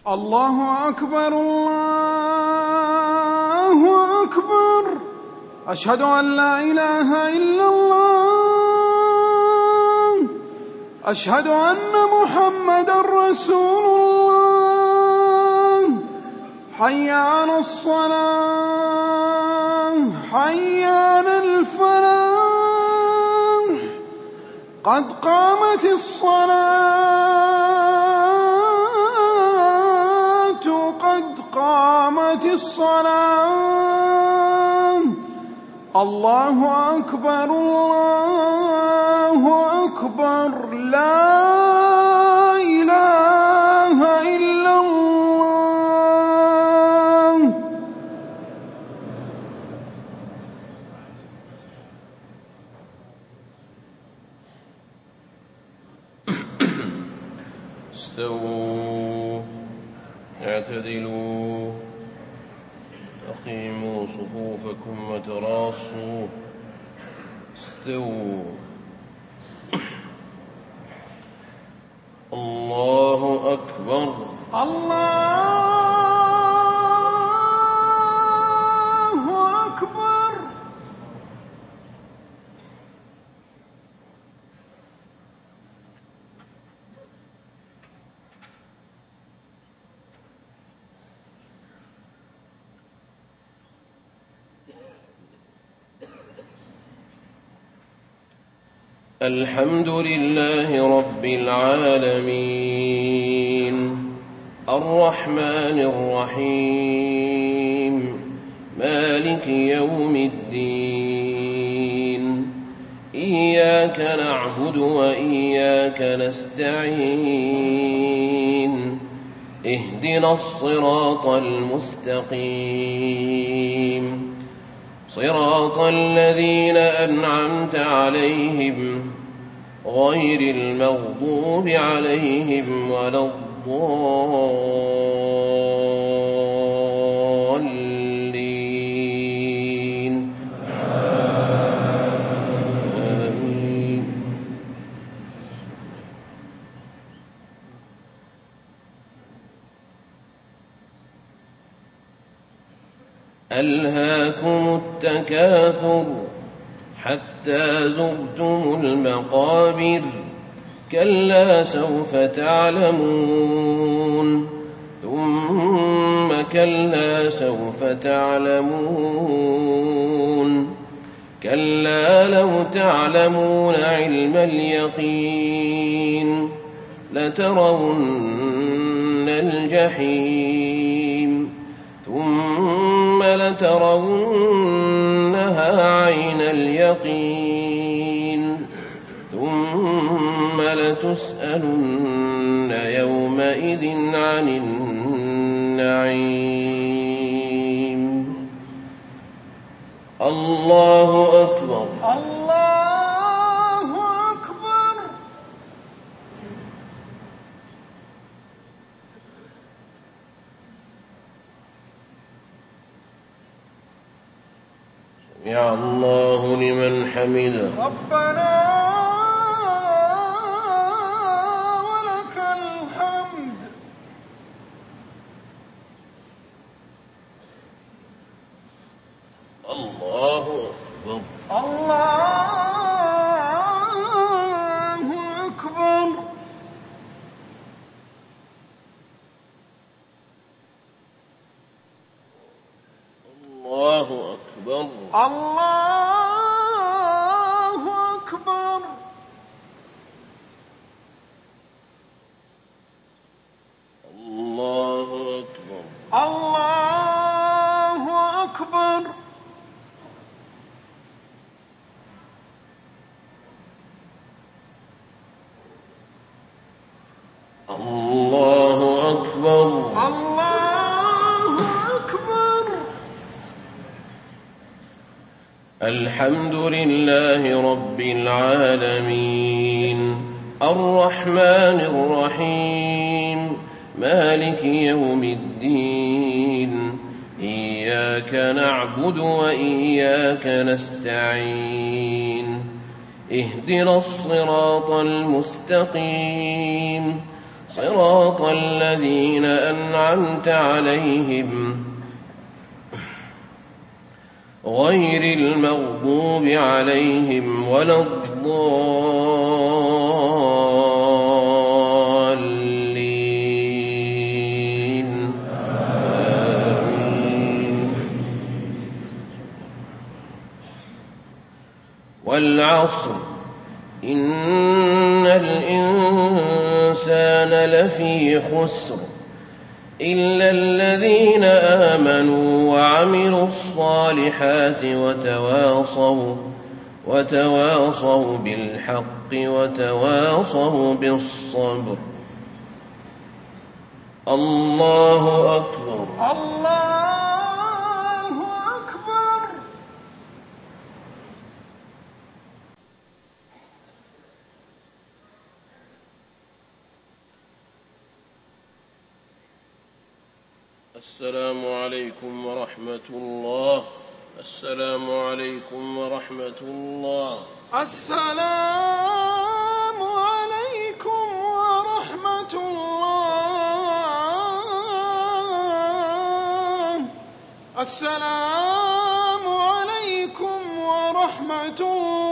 الله أكبر الله أكبر. أشهد أن لا إله إلا الله. أشهد أن محمدًا رسول الله. حي على الصلاة حي على الفلاح. قد قامت الصلاة قد قامت الصلاة. الله أكبر الله أكبر. لا إله إلا الله. استووا اعتدلوا أقيموا صفوفكم وتراصوا. استووا. الله أكبر الله أكبر. الحمد لله رب العالمين الرحمن الرحيم مالك يوم الدين. إياك نعبد وإياك نستعين. اهدنا الصراط المستقيم صراط الذين أنعمت عليهم غير المغضوب عليهم ولا الضالين. آمين. ألهاكم التكاثر حتى زرتم المقابر. كلا سوف تعلمون ثم كلا سوف تعلمون. كلا لو تعلمون علم اليقين لترون الجحيم ثم لترونها عين اليقين ثم لتسألن يومئذ عن النعيم. الله أكبر الله أكبر. سمع الله لمن حمده. ربنا ولك الحمد. الله أكبر الله أكبر. الله أكبر الله أكبر. الله أكبر الله أكبر. الله أكبر الله أكبر. الحمد لله رب العالمين الرحمن الرحيم مالك يوم الدين. إياك نعبد وإياك نستعين. اهدنا الصراط المستقيم صراط الذين أنعمت عليهم غير المغضوب عليهم ولا الضالين آمين. والعصر إن الإنسان لفي خسر إلا الذين آمنوا وعملوا الصالحات وتواصوا بالحق وتواصوا بالصبر. الله أكبر. الله أكبر. السلام عليكم ورحمة الله. السلام عليكم ورحمة الله. السلام عليكم ورحمة الله. السلام عليكم ورحمة الله.